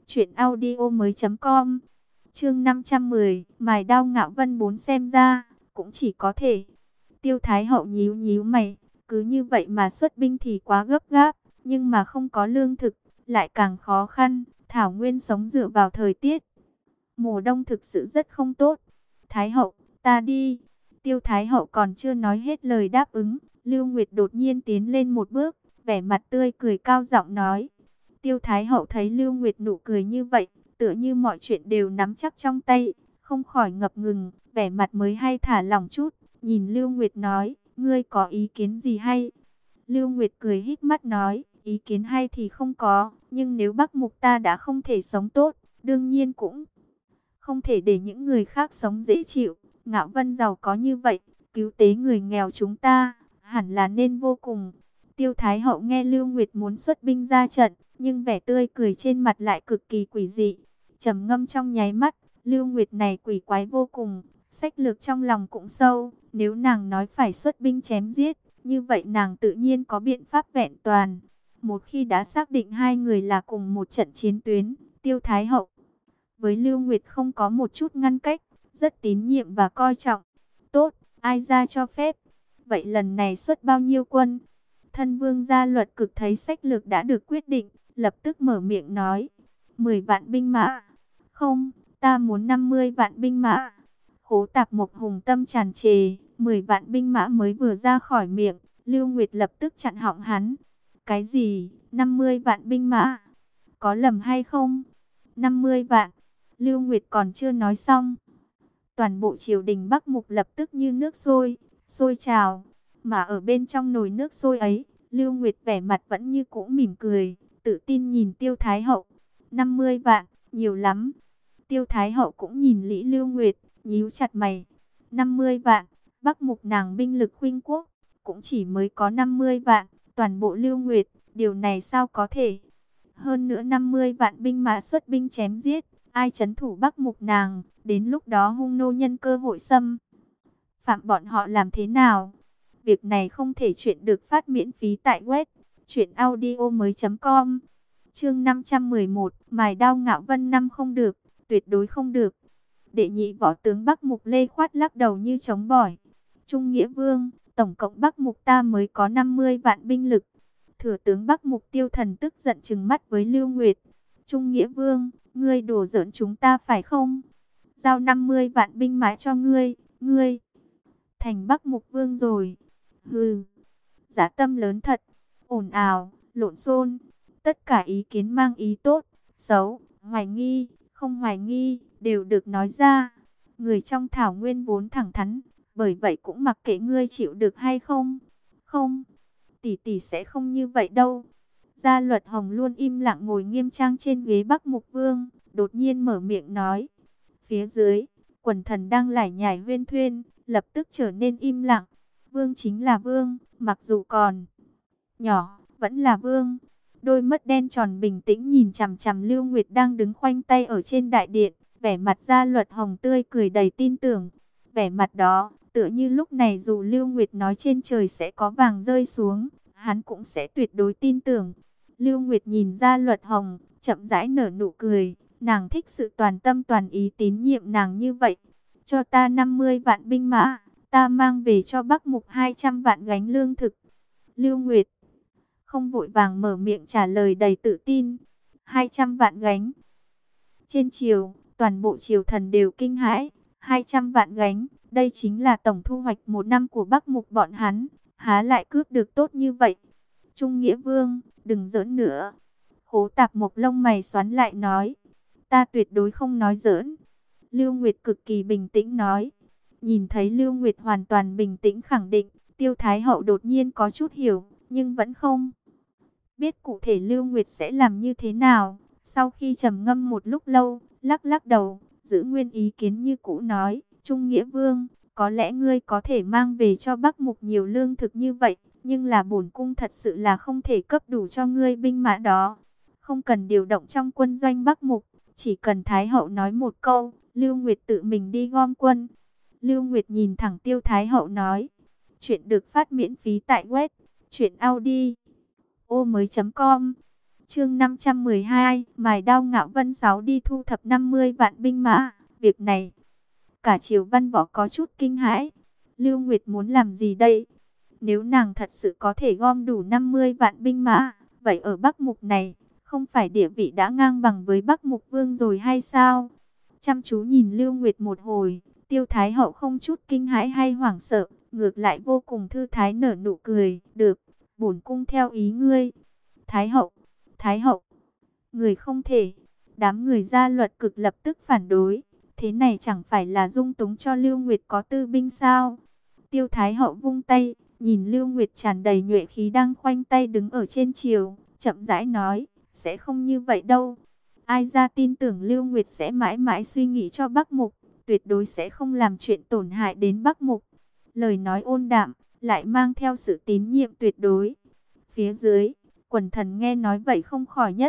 truyệnaudiomoi.com. Chương 510, mài đao Ngạo Vân 4 xem ra cũng chỉ có thể. Tiêu Thái Hậu nhíu nhíu mày, cứ như vậy mà xuất binh thì quá gấp gáp, nhưng mà không có lương thực lại càng khó khăn. Thảo Nguyên sống dựa vào thời tiết mùa đông thực sự rất không tốt. Thái Hậu, ta đi. Tiêu Thái Hậu còn chưa nói hết lời đáp ứng, Lưu Nguyệt đột nhiên tiến lên một bước, vẻ mặt tươi cười cao giọng nói. Tiêu Thái Hậu thấy Lưu Nguyệt nụ cười như vậy, tựa như mọi chuyện đều nắm chắc trong tay, không khỏi ngập ngừng, vẻ mặt mới hay thả lỏng chút, nhìn Lưu Nguyệt nói, ngươi có ý kiến gì hay? Lưu Nguyệt cười híp mắt nói, ý kiến hay thì không có, nhưng nếu Bắc Mục ta đã không thể sống tốt, đương nhiên cũng không thể để những người khác sống dễ chịu. Ngạo Vân giàu có như vậy, cứu tế người nghèo chúng ta, hẳn là nên vô cùng. Tiêu Thái Hậu nghe Lưu Nguyệt muốn xuất binh ra trận, nhưng vẻ tươi cười trên mặt lại cực kỳ quỷ dị. Trầm ngâm trong nháy mắt, Lưu Nguyệt này quỷ quái vô cùng, sách lược trong lòng cũng sâu. Nếu nàng nói phải xuất binh chém giết, như vậy nàng tự nhiên có biện pháp vẹn toàn. Một khi đã xác định hai người là cùng một trận chiến tuyến, Tiêu Thái Hậu với Lưu Nguyệt không có một chút ngăn cách, rất tín nhiệm và coi trọng. Tốt, ai ra cho phép? Vậy lần này xuất bao nhiêu quân? Thân vương gia Luật Cực thấy sách lược đã được quyết định, lập tức mở miệng nói. 10 vạn binh mã. Không, ta muốn 50 vạn binh mã. Khố Tạp Mộc hùng tâm tràn trề, 10 vạn binh mã mới vừa ra khỏi miệng, Lưu Nguyệt lập tức chặn họng hắn. Cái gì? 50 vạn binh mã? Có lầm hay không? 50 vạn. Lưu Nguyệt còn chưa nói xong, toàn bộ triều đình Bắc Mục lập tức như nước sôi, sôi trào. Mà ở bên trong nồi nước sôi ấy, Lưu Nguyệt vẻ mặt vẫn như cũ mỉm cười, tự tin nhìn Tiêu Thái Hậu. 50 vạn, nhiều lắm. Tiêu Thái Hậu cũng nhìn Lý Lưu Nguyệt, nhíu chặt mày. 50 vạn, Bắc Mục nàng binh lực khuynh quốc, cũng chỉ mới có 50 vạn, toàn bộ Lưu Nguyệt, điều này sao có thể? Hơn nữa 50 vạn binh mã xuất binh chém giết, ai trấn thủ Bắc Mục nàng, đến lúc đó hung nô nhân cơ hội xâm phạm bọn họ làm thế nào? Việc này không thể chuyện được phát miễn phí tại web truyệnaudiomoi.com. Chương 511, mài đao Ngạo Vân năm không được, tuyệt đối không được. Đệ nhị võ tướng Bắc Mục Lê Khoát lắc đầu như chống bỏi. Trung Nghĩa Vương, tổng cộng Bắc Mục ta mới có 50 vạn binh lực. Thừa tướng Bắc Mục Tiêu Thần tức giận trừng mắt với Lưu Nguyệt. Trung Nghĩa Vương, ngươi đùa giỡn chúng ta phải không? Giao 50 vạn binh mã cho ngươi thành Bắc Mục Vương rồi. Hừ, dã tâm lớn thật, ồn ào, lộn xộn, tất cả ý kiến mang ý tốt, xấu, hoài nghi, không hoài nghi, đều được nói ra. Người trong thảo nguyên vốn thẳng thắn, bởi vậy cũng mặc kệ ngươi chịu được hay không. Không, tỷ tỷ sẽ không như vậy đâu. Gia Luật Hồng luôn im lặng ngồi nghiêm trang trên ghế Bắc Mục Vương, đột nhiên mở miệng nói. Phía dưới, quần thần đang lải nhải huyên thuyên, lập tức trở nên im lặng. Vương chính là vương, mặc dù còn nhỏ, vẫn là vương. Đôi mắt đen tròn bình tĩnh nhìn chằm chằm Lưu Nguyệt đang đứng khoanh tay ở trên đại điện, vẻ mặt Gia Luật Hồng tươi cười đầy tin tưởng. Vẻ mặt đó, tựa như lúc này dù Lưu Nguyệt nói trên trời sẽ có vàng rơi xuống, hắn cũng sẽ tuyệt đối tin tưởng. Lưu Nguyệt nhìn Gia Luật Hồng, chậm rãi nở nụ cười, nàng thích sự toàn tâm toàn ý tín nhiệm nàng như vậy. Cho ta 50 vạn binh mã, ta mang về cho Bắc Mục 200 vạn gánh lương thực. Lưu Nguyệt không vội vàng mở miệng trả lời đầy tự tin. 200 vạn gánh. Trên triều, toàn bộ triều thần đều kinh hãi. 200 vạn gánh, đây chính là tổng thu hoạch một năm của Bắc Mục bọn hắn. Há lại cướp được tốt như vậy. Trung Nghĩa Vương, đừng giỡn nữa. Khố Tạp Mộc lông mày xoắn lại nói. Ta tuyệt đối không nói giỡn. Lưu Nguyệt cực kỳ bình tĩnh nói. Nhìn thấy Lưu Nguyệt hoàn toàn bình tĩnh khẳng định, Tiêu Thái Hậu đột nhiên có chút hiểu, nhưng vẫn không biết cụ thể Lưu Nguyệt sẽ làm như thế nào. Sau khi trầm ngâm một lúc lâu, lắc lắc đầu, giữ nguyên ý kiến như cũ nói. Trung Nghĩa Vương, có lẽ ngươi có thể mang về cho Bắc Mục nhiều lương thực như vậy, nhưng là bổn cung thật sự là không thể cấp đủ cho ngươi binh mã đó. Không cần điều động trong quân doanh Bắc Mục, chỉ cần Thái Hậu nói một câu, Lưu Nguyệt tự mình đi gom quân. Lưu Nguyệt nhìn thẳng Tiêu Thái Hậu nói. Chuyện được phát miễn phí tại web truyệnaudiomoi.com. Chương 512, mài đao Ngạo Vân 6 đi thu thập 50 vạn binh mã. Việc này, cả triều văn võ có chút kinh hãi. Lưu Nguyệt muốn làm gì đây? Nếu nàng thật sự có thể gom đủ 50 vạn binh mã, vậy ở Bắc Mục này, không phải địa vị đã ngang bằng với Bắc Mục Vương rồi hay sao? Chăm chú nhìn Lưu Nguyệt một hồi, Tiêu Thái Hậu không chút kinh hãi hay hoảng sợ, ngược lại vô cùng thư thái nở nụ cười. Được, bổn cung theo ý ngươi. Thái Hậu, người không thể. Đám người Gia Luật Cực lập tức phản đối. Thế này chẳng phải là dung túng cho Lưu Nguyệt có tư binh sao? Tiêu Thái Hậu vung tay, nhìn Lưu Nguyệt tràn đầy nhuệ khí đang khoanh tay đứng ở trên triều, chậm rãi nói, sẽ không như vậy đâu. Ai ra tin tưởng Lưu Nguyệt sẽ mãi mãi suy nghĩ cho Bắc Mục, tuyệt đối sẽ không làm chuyện tổn hại đến Bắc Mục. Lời nói ôn đạm, lại mang theo sự tín nhiệm tuyệt đối. Phía dưới, quần thần nghe nói vậy không khỏi nhất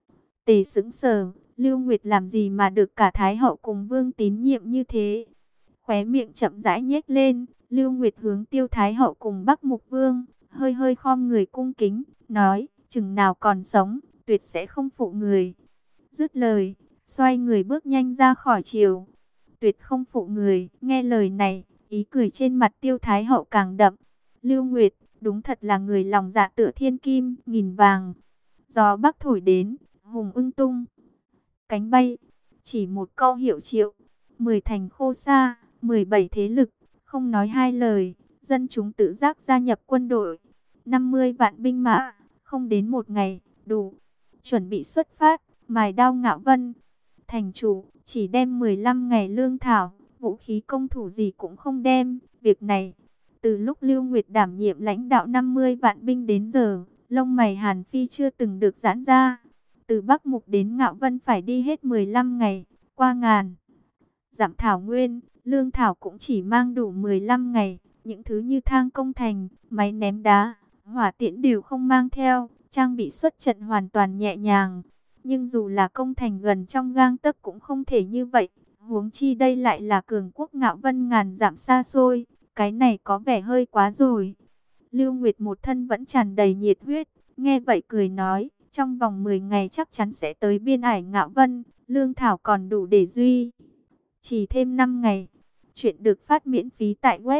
tề sững sờ. Lưu Nguyệt làm gì mà được cả Thái Hậu cùng Vương tín nhiệm như thế? Khóe miệng chậm rãi nhếch lên, Lưu Nguyệt hướng Tiêu Thái Hậu cùng Bắc Mục Vương, hơi hơi khom người cung kính, nói, chừng nào còn sống, tuyệt sẽ không phụ người. Dứt lời, xoay người bước nhanh ra khỏi triều. Tuyệt không phụ người, nghe lời này, ý cười trên mặt Tiêu Thái Hậu càng đậm. Lưu Nguyệt, đúng thật là người lòng dạ tựa thiên kim, nghìn vàng. Gió bắc thổi đến, hùng ưng tung cánh bay, chỉ một câu hiệu triệu, 10 thành khô sa, 17 thế lực, không nói hai lời, dân chúng tự giác gia nhập quân đội. 50 vạn binh mã, không đến một ngày, đủ. Chuẩn bị xuất phát, mài đao Ngạo Vân. Thành chủ, chỉ đem 15 ngày lương thảo, vũ khí công thủ gì cũng không đem. Việc này, từ lúc Lưu Nguyệt đảm nhiệm lãnh đạo 50 vạn binh đến giờ, lông mày Hàn Phi chưa từng được giãn ra. Từ Bắc Mục đến Ngạo Vân phải đi hết 15 ngày, qua ngàn dặm thảo nguyên, lương thảo cũng chỉ mang đủ 15 ngày. Những thứ như thang công thành, máy ném đá, hỏa tiễn đều không mang theo, trang bị xuất trận hoàn toàn nhẹ nhàng. Nhưng dù là công thành gần trong gang tấc cũng không thể như vậy. Huống chi đây lại là cường quốc Ngạo Vân ngàn dặm xa xôi, cái này có vẻ hơi quá rồi. Lưu Nguyệt một thân vẫn tràn đầy nhiệt huyết, nghe vậy cười nói, Trong vòng 10 ngày chắc chắn sẽ tới biên ải Ngạo Vân, lương thảo còn đủ để duy chỉ thêm 5 ngày. Chuyện được phát miễn phí tại web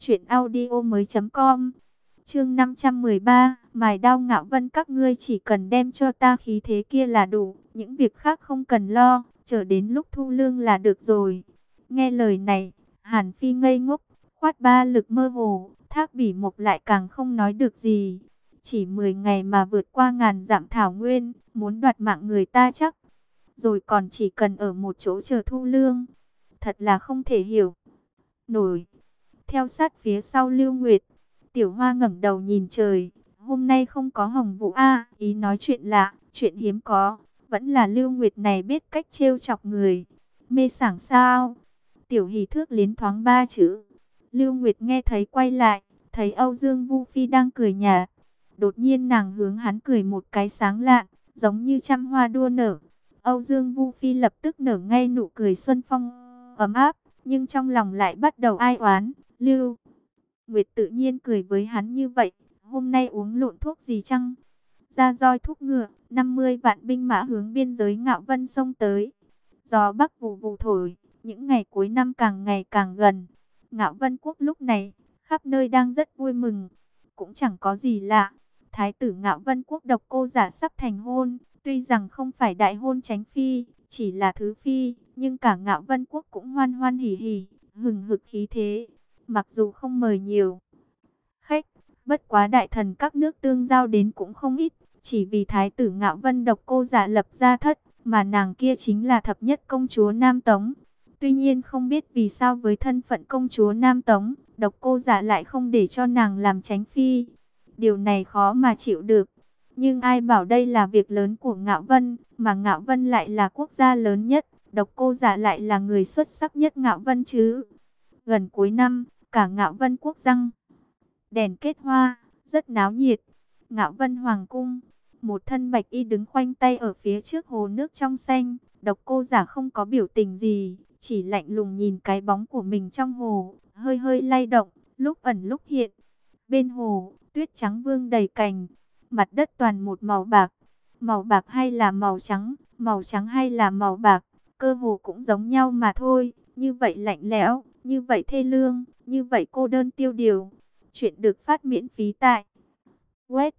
truyệnaudiomoi.com. Chương 513, mài đao Ngạo Vân, các ngươi chỉ cần đem cho ta khí thế kia là đủ, những việc khác không cần lo, chờ đến lúc thu lương là được rồi. Nghe lời này, Hàn Phi ngây ngốc, khoát ba lực mơ hồ, Thác Bỉ Mộc lại càng không nói được gì. Chỉ 10 ngày mà vượt qua ngàn dặm thảo nguyên, muốn đoạt mạng người ta chắc. Rồi còn chỉ cần ở một chỗ chờ thu lương. Thật là không thể hiểu nổi. Theo sát phía sau Lưu Nguyệt, Tiểu Hoa ngẩng đầu nhìn trời. Hôm nay không có Hồng Vũ a, ý nói chuyện lạ, chuyện hiếm có. Vẫn là Lưu Nguyệt này biết cách trêu chọc người. Mê sảng sao? Tiểu Hỷ Thước liến thoáng ba chữ. Lưu Nguyệt nghe thấy quay lại, thấy Âu Dương Vu Phi đang cười nhạt. Đột nhiên nàng hướng hắn cười một cái sáng lạn, giống như trăm hoa đua nở. Âu Dương Vu Phi lập tức nở ngay nụ cười xuân phong ấm áp, nhưng trong lòng lại bắt đầu ai oán. Lưu Nguyệt tự nhiên cười với hắn như vậy, hôm nay uống lộn thuốc gì chăng? Ra roi thúc ngựa, 50 vạn binh mã hướng biên giới Ngạo Vân xông tới. Gió bắc vù vù thổi, những ngày cuối năm càng ngày càng gần. Ngạo Vân quốc lúc này, khắp nơi đang rất vui mừng. Cũng chẳng có gì lạ, Thái tử Ngạo Vân quốc Độc Cô Giả sắp thành hôn. Tuy rằng không phải đại hôn chánh phi, chỉ là thứ phi, nhưng cả Ngạo Vân quốc cũng hoan hoan hỉ hỉ, hừng hực khí thế. Mặc dù không mời nhiều khách, bất quá đại thần các nước tương giao đến cũng không ít, chỉ vì Thái tử Ngạo Vân Độc Cô Giả lập gia thất, mà nàng kia chính là thập nhất công chúa Nam Tống. Tuy nhiên không biết vì sao với thân phận công chúa Nam Tống, Độc Cô Giả lại không để cho nàng làm chánh phi. Điều này khó mà chịu được. Nhưng ai bảo đây là việc lớn của Ngạo Vân, mà Ngạo Vân lại là quốc gia lớn nhất, Độc Cô Giả lại là người xuất sắc nhất Ngạo Vân chứ. Gần cuối năm, cả Ngạo Vân quốc răng đèn kết hoa, rất náo nhiệt. Ngạo Vân Hoàng cung, một thân bạch y đứng khoanh tay ở phía trước hồ nước trong xanh. Độc Cô Giả không có biểu tình gì, chỉ lạnh lùng nhìn cái bóng của mình trong hồ, hơi hơi lay động, lúc ẩn lúc hiện. Bên hồ, tuyết trắng vương đầy cành, mặt đất toàn một màu bạc hay là màu trắng hay là màu bạc, cơ hồ cũng giống nhau mà thôi. Như vậy lạnh lẽo, như vậy thê lương, như vậy cô đơn tiêu điều. Chuyện được phát miễn phí tại web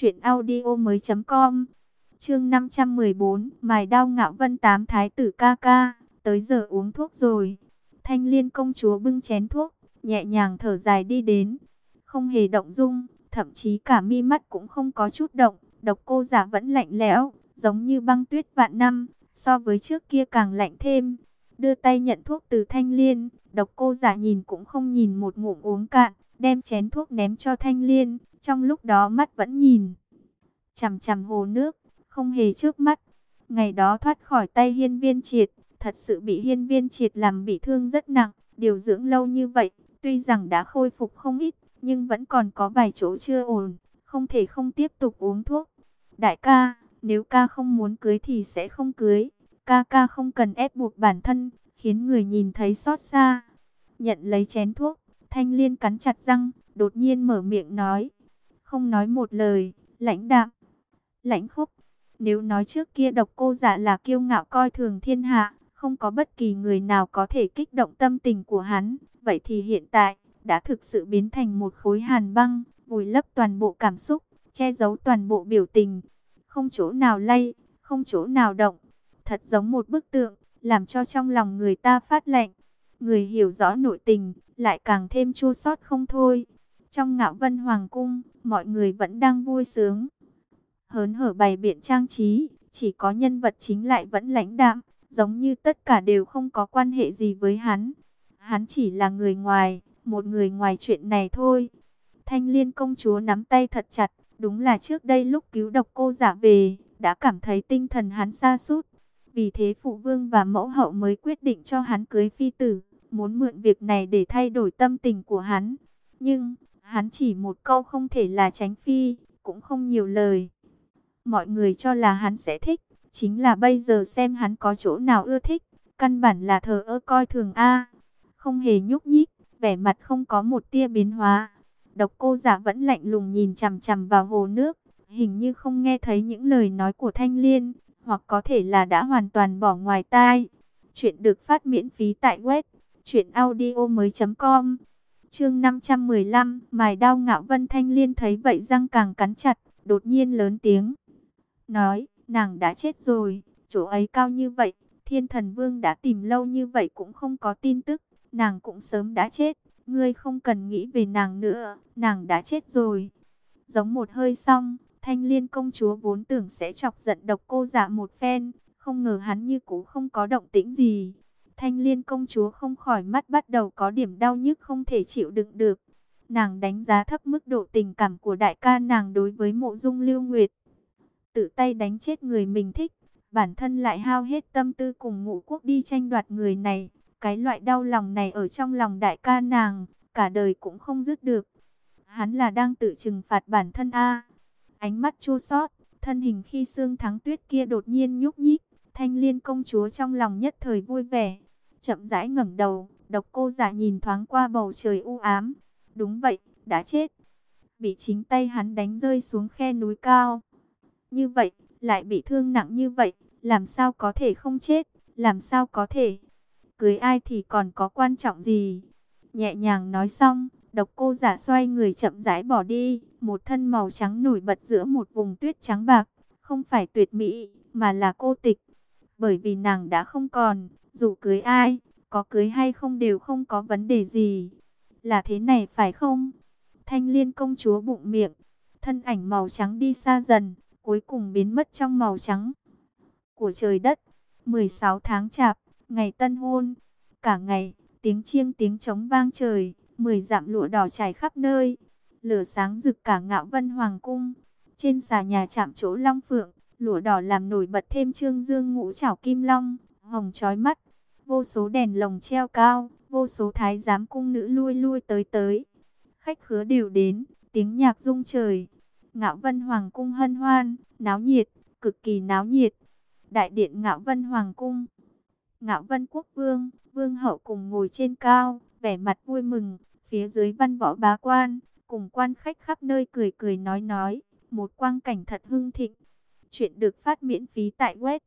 truyệnaudiomoi.com. Chương 514, mài đao Ngạo Vân, 8 thái tử ca ca, tới giờ uống thuốc rồi. Thanh Liên công chúa bưng chén thuốc, nhẹ nhàng thở dài đi đến, không hề động dung, thậm chí cả mi mắt cũng không có chút động. Độc Cô Giả vẫn lạnh lẽo, giống như băng tuyết vạn năm, so với trước kia càng lạnh thêm. Đưa tay nhận thuốc từ Thanh Liên, Độc Cô Giả nhìn cũng không nhìn, một ngụm uống cạn, đem chén thuốc ném cho Thanh Liên, trong lúc đó mắt vẫn nhìn chằm chằm hồ nước, không hề chớp mắt. Ngày đó thoát khỏi tay Hiên Viên Triệt, thật sự bị Hiên Viên Triệt làm bị thương rất nặng, điều dưỡng lâu như vậy, tuy rằng đã khôi phục không ít, nhưng vẫn còn có vài chỗ chưa ổn, không thể không tiếp tục uống thuốc. Đại ca, nếu ca không muốn cưới thì sẽ không cưới, ca không cần ép buộc bản thân, khiến người nhìn thấy xót xa. Nhận lấy chén thuốc, Thanh Liên cắn chặt răng, đột nhiên mở miệng nói, không nói một lời, lãnh đạm, lãnh khốc. Nếu nói trước kia Độc Cô Giả là kiêu ngạo coi thường thiên hạ, không có bất kỳ người nào có thể kích động tâm tình của hắn, vậy thì hiện tại đã thực sự biến thành một khối hàn băng, vùi lấp toàn bộ cảm xúc, che giấu toàn bộ biểu tình, không chỗ nào lay, không chỗ nào động, thật giống một bức tượng, làm cho trong lòng người ta phát lạnh. Người hiểu rõ nội tình, lại càng thêm chua xót không thôi. Trong Ngạo Vân Hoàng cung, mọi người vẫn đang vui sướng, hớn hở bày biện trang trí, chỉ có nhân vật chính lại vẫn lãnh đạm, giống như tất cả đều không có quan hệ gì với hắn. Hắn chỉ là người ngoài, một người ngoài chuyện này thôi. Thanh Liên công chúa nắm tay thật chặt, đúng là trước đây lúc cứu Độc Cô Giả về, đã cảm thấy tinh thần hắn sa sút. Vì thế phụ vương và mẫu hậu mới quyết định cho hắn cưới phi tử, muốn mượn việc này để thay đổi tâm tình của hắn. Nhưng, hắn chỉ một câu không thể là tránh phi, cũng không nhiều lời. Mọi người cho là hắn sẽ thích, chính là bây giờ xem hắn có chỗ nào ưa thích, căn bản là thờ ơ coi thường a. Không hề nhúc nhích, vẻ mặt không có một tia biến hóa. Độc Cô Giả vẫn lạnh lùng nhìn chằm chằm vào hồ nước, hình như không nghe thấy những lời nói của Thanh Liên, hoặc có thể là đã hoàn toàn bỏ ngoài tai. Chuyện được phát miễn phí tại web truyệnaudiomoi.com. Chương 515, mài đao Ngạo Vân. Thanh Liên thấy vậy răng càng cắn chặt, đột nhiên lớn tiếng nói, nàng đã chết rồi, chỗ ấy cao như vậy, Thiên Thần Vương đã tìm lâu như vậy cũng không có tin tức, nàng cũng sớm đã chết, ngươi không cần nghĩ về nàng nữa, nàng đã chết rồi. Giống một hơi xong, Thanh Liên công chúa vốn tưởng sẽ chọc giận Độc Cô Dạ một phen, không ngờ hắn như cũ không có động tĩnh gì. Thanh Liên công chúa không khỏi mắt bắt đầu có điểm đau nhức không thể chịu đựng được. Nàng đánh giá thấp mức độ tình cảm của đại ca nàng đối với Mộ Dung Lưu Nguyệt. Tự tay đánh chết người mình thích, bản thân lại hao hết tâm tư cùng Ngũ Quốc đi tranh đoạt người này. Cái loại đau lòng này ở trong lòng đại ca nàng, cả đời cũng không dứt được. Hắn là đang tự trừng phạt bản thân a. Ánh mắt chua xót, thân hình khi xương thắng tuyết kia đột nhiên nhúc nhích, Thanh Liên công chúa trong lòng nhất thời vui vẻ, chậm rãi ngẩng đầu, Độc Cô Dạ nhìn thoáng qua bầu trời u ám. Đúng vậy, đã chết. Bị chính tay hắn đánh rơi xuống khe núi cao. Như vậy, lại bị thương nặng như vậy, làm sao có thể không chết, làm sao có thể. Cưới ai thì còn có quan trọng gì. Nhẹ nhàng nói xong, Độc Cô Dạ xoay người chậm rãi bỏ đi, một thân màu trắng nổi bật giữa một vùng tuyết trắng bạc, không phải tuyệt mỹ, mà là cô tịch. Bởi vì nàng đã không còn, dù cưới ai, có cưới hay không đều không có vấn đề gì. Là thế này phải không? Thanh Liên công chúa bụng miệng, thân ảnh màu trắng đi xa dần, cuối cùng biến mất trong màu trắng của trời đất. 16 tháng Chạp, ngày tân hôn, cả ngày, tiếng chiêng tiếng trống vang trời, 10 dặm lụa đỏ trải khắp nơi, lửa sáng rực cả Ngạo Vân Hoàng cung. Trên xà nhà chạm chỗ Long Phượng, lụa đỏ làm nổi bật thêm trương dương ngũ trảo kim long, hồng chói mắt. Vô số đèn lồng treo cao, vô số thái giám cung nữ lui lui tới tới. Khách khứa đều đến, tiếng nhạc rung trời. Ngạo Vân Hoàng cung hân hoan, náo nhiệt, cực kỳ náo nhiệt. Đại điện Ngạo Vân Hoàng cung. Ngạo Vân Quốc vương, vương hậu cùng ngồi trên cao, vẻ mặt vui mừng. Phía dưới văn võ bá quan, cùng quan khách khắp nơi cười cười nói. Một quang cảnh thật hưng thịnh. Chuyện được phát miễn phí tại web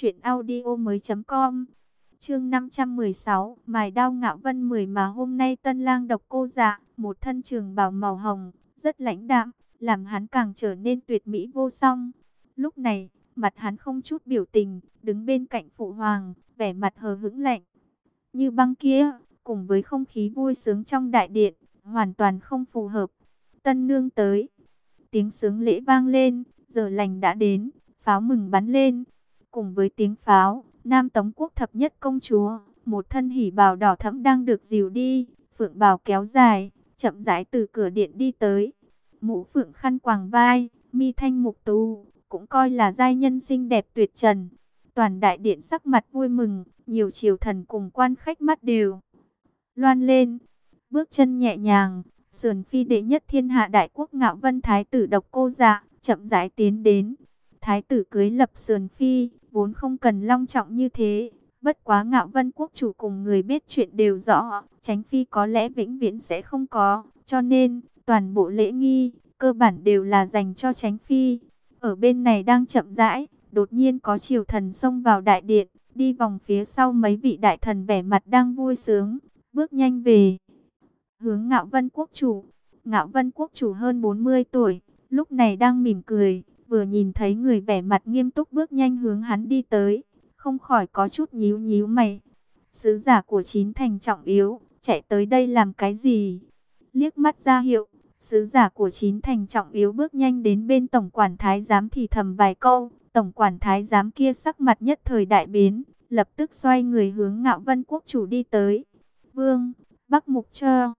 truyệnaudiomoi.com. Chương 516, mài đao Ngạo Vân 10. Mà hôm nay tân lang Độc Cô Dạ, một thân trường bào màu hồng, rất lãnh đạm, làm hắn càng trở nên tuyệt mỹ vô song. Lúc này, mặt hắn không chút biểu tình, đứng bên cạnh phụ hoàng, vẻ mặt hờ hững lạnh như băng kia, cùng với không khí vui sướng trong đại điện, hoàn toàn không phù hợp. Tân nương tới, tiếng sướng lễ vang lên, giờ lành đã đến, pháo mừng bắn lên. Cùng với tiếng pháo, Nam Tống quốc thập nhất công chúa, một thân hỉ bào đỏ thẫm đang được dìu đi, phượng bào kéo dài, chậm rãi từ cửa điện đi tới. Mũ phượng khăn quàng vai, mi thanh mục tú, cũng coi là giai nhân xinh đẹp tuyệt trần. Toàn đại điện sắc mặt vui mừng, nhiều triều thần cùng quan khách mắt đều loan lên, bước chân nhẹ nhàng. Sườn phi đệ nhất thiên hạ đại quốc Ngạo Vân thái tử Độc Cô Dạ chậm rãi tiến đến. Thái tử cưới lập sườn phi, vốn không cần long trọng như thế. Bất quá Ngạo Vân quốc chủ cùng người biết chuyện đều rõ, Chánh phi có lẽ vĩnh viễn sẽ không có, cho nên toàn bộ lễ nghi cơ bản đều là dành cho Chánh phi. Ở bên này đang chậm rãi, đột nhiên có triều thần xông vào đại điện, đi vòng phía sau mấy vị đại thần vẻ mặt đang vui sướng, bước nhanh về hướng Ngạo Vân quốc chủ. Ngạo Vân quốc chủ hơn 40 tuổi, lúc này đang mỉm cười, vừa nhìn thấy người vẻ mặt nghiêm túc bước nhanh hướng hắn đi tới, không khỏi có chút nhíu nhíu mày. Sứ giả của chín thành trọng yếu, chạy tới đây làm cái gì? Liếc mắt ra hiệu, sứ giả của chín thành trọng yếu bước nhanh đến bên tổng quản thái giám thì thầm vài câu. Tổng quản thái giám kia sắc mặt nhất thời đại biến, lập tức xoay người hướng Ngạo Vân quốc chủ đi tới. Vương, Bắc Mục cho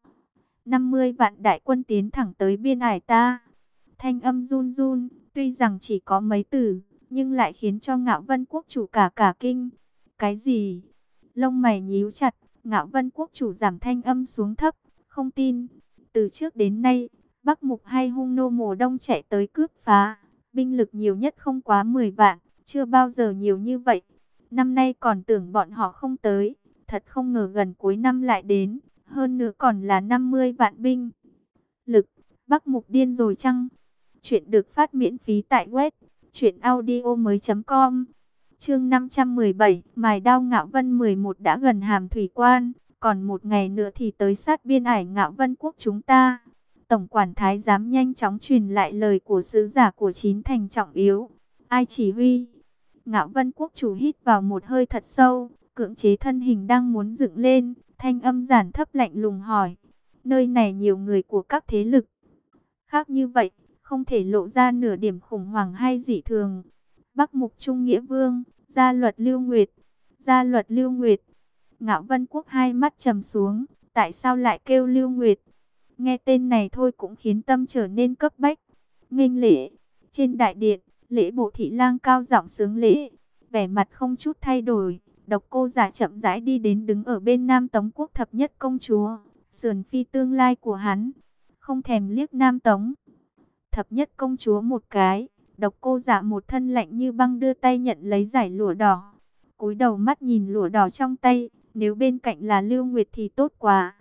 50 vạn đại quân tiến thẳng tới biên ải ta. Thanh âm run run, tuy rằng chỉ có mấy từ, nhưng lại khiến cho Ngạo Vân quốc chủ cả kinh. Cái gì? Lông mày nhíu chặt, Ngạo Vân quốc chủ giảm thanh âm xuống thấp, không tin. Từ trước đến nay, Bắc Mục hay hung nô mùa đông chạy tới cướp phá, binh lực nhiều nhất không quá 10 vạn, chưa bao giờ nhiều như vậy. Năm nay còn tưởng bọn họ không tới, thật không ngờ gần cuối năm lại đến, hơn nữa còn là 50 vạn binh lực. Bắc Mục điên rồi chăng? Chuyện được phát miễn phí tại web truyệnaudiomoi.com. Chương 517, mài đao Ngạo Vân 11 đã gần Hàm Thủy Quan, còn một ngày nữa thì tới sát biên ải Ngạo Vân quốc chúng ta. Tổng quản thái giám nhanh chóng truyền lại lời của sứ giả của chín thành trọng yếu. Ai chỉ huy? Ngạo Vân quốc chủ hít vào một hơi thật sâu, cưỡng chế thân hình đang muốn dựng lên, thanh âm giản thấp lạnh lùng hỏi. Nơi này nhiều người của các thế lực khác như vậy, không thể lộ ra nửa điểm khủng hoảng hay dị thường. Bắc Mục Trung Nghĩa Vương, Gia Luật Lưu Nguyệt, Gia Luật Lưu Nguyệt. Ngạo Vân quốc hai mắt trầm xuống, tại sao lại kêu Lưu Nguyệt? Nghe tên này thôi cũng khiến tâm trở nên cấp bách. Nghênh lễ, trên đại điện, Lễ Bộ thị lang cao giọng xướng lễ, vẻ mặt không chút thay đổi. Độc Cô Giả chậm rãi đi đến đứng ở bên Nam Tống quốc thập nhất công chúa, sườn phi tương lai của hắn, không thèm liếc Nam Tống thập nhất công chúa một cái. Độc Cô Giả một thân lạnh như băng đưa tay nhận lấy dải lụa đỏ, cúi đầu mắt nhìn lụa đỏ trong tay. Nếu bên cạnh là Lưu Nguyệt thì tốt quá.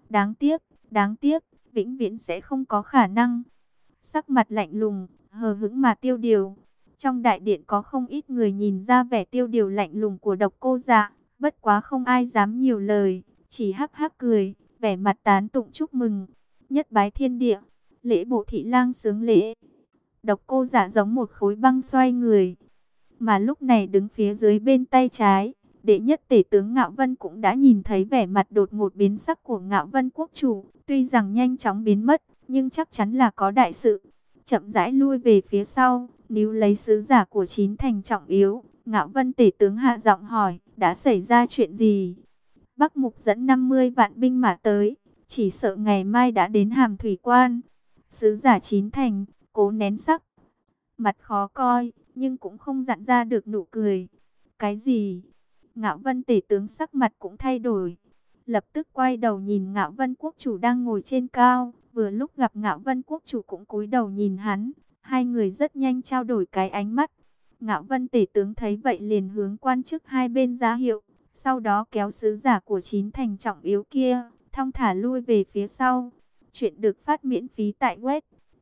Đáng tiếc, vĩnh viễn sẽ không có khả năng. Sắc mặt lạnh lùng, hờ hững mà tiêu điều. Trong đại điện có không ít người nhìn ra vẻ tiêu điều lạnh lùng của Độc Cô Giả, bất quá không ai dám nhiều lời, chỉ hắc hắc cười, vẻ mặt tán tụng chúc mừng. Nhất bái thiên địa, Lễ Bộ thị lang xướng lễ. Độc Cô Giả giống một khối băng xoay người, mà lúc này đứng phía dưới bên tay trái, đệ nhất tể tướng Ngạo Vân cũng đã nhìn thấy vẻ mặt đột ngột biến sắc của Ngạo Vân quốc chủ, tuy rằng nhanh chóng biến mất, nhưng chắc chắn là có đại sự. Chậm rãi lui về phía sau, níu lấy sứ giả của chín thành trọng yếu. Ngạo Vân tể tướng hạ giọng hỏi, đã xảy ra chuyện gì? Bắc Mục dẫn 50 vạn binh mã tới, chỉ sợ ngày mai đã đến Hàm Thủy Quan. Sứ giả chín thành cố nén sắc mặt khó coi, nhưng cũng không dặn ra được nụ cười. Cái gì? Ngạo Vân tể tướng sắc mặt cũng thay đổi, lập tức quay đầu nhìn Ngạo Vân quốc chủ đang ngồi trên cao. Vừa lúc gặp Ngạo Vân quốc chủ cũng cúi đầu nhìn hắn, hai người rất nhanh trao đổi cái ánh mắt. Ngạo Vân tể tướng thấy vậy liền hướng quan chức hai bên ra hiệu, sau đó kéo sứ giả của chín thành trọng yếu kia thong thả lui về phía sau. Chuyện được phát miễn phí tại web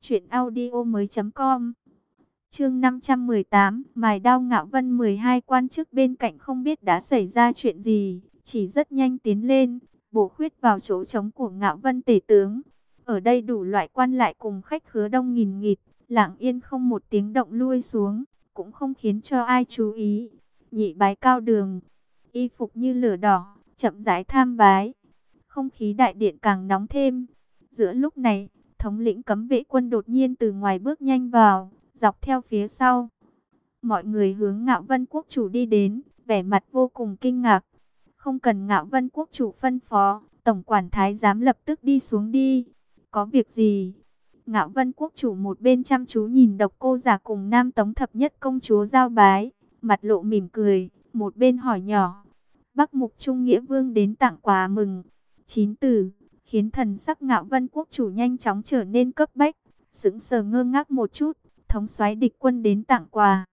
truyệnaudiomoi.com. Chương 518, mài đao Ngạo Vân. 12 quan chức bên cạnh không biết đã xảy ra chuyện gì, chỉ rất nhanh tiến lên, bổ khuyết vào chỗ trống của Ngạo Vân tể tướng. Ở đây đủ loại quan lại cùng khách khứa đông nghìn nghịt, lặng yên không một tiếng động lui xuống, cũng không khiến cho ai chú ý. Nhị bái cao đường, y phục như lửa đỏ, chậm rãi tham bái. Không khí đại điện càng nóng thêm. Giữa lúc này, thống lĩnh cấm vệ quân đột nhiên từ ngoài bước nhanh vào, dọc theo phía sau. Mọi người hướng Ngạo Vân quốc chủ đi đến, vẻ mặt vô cùng kinh ngạc. Không cần Ngạo Vân quốc chủ phân phó, tổng quản thái giám lập tức đi xuống đi. Có việc gì? Ngạo Vân quốc chủ một bên chăm chú nhìn Độc Cô Giả cùng Nam Tống thập nhất công chúa giao bái, mặt lộ mỉm cười, một bên hỏi nhỏ. Bắc Mục Trung Nghĩa Vương đến tặng quà mừng. 9 từ, khiến thần sắc Ngạo Vân quốc chủ nhanh chóng trở nên cấp bách. Sững sờ ngơ ngác một chút, thống soái địch quân đến tặng quà.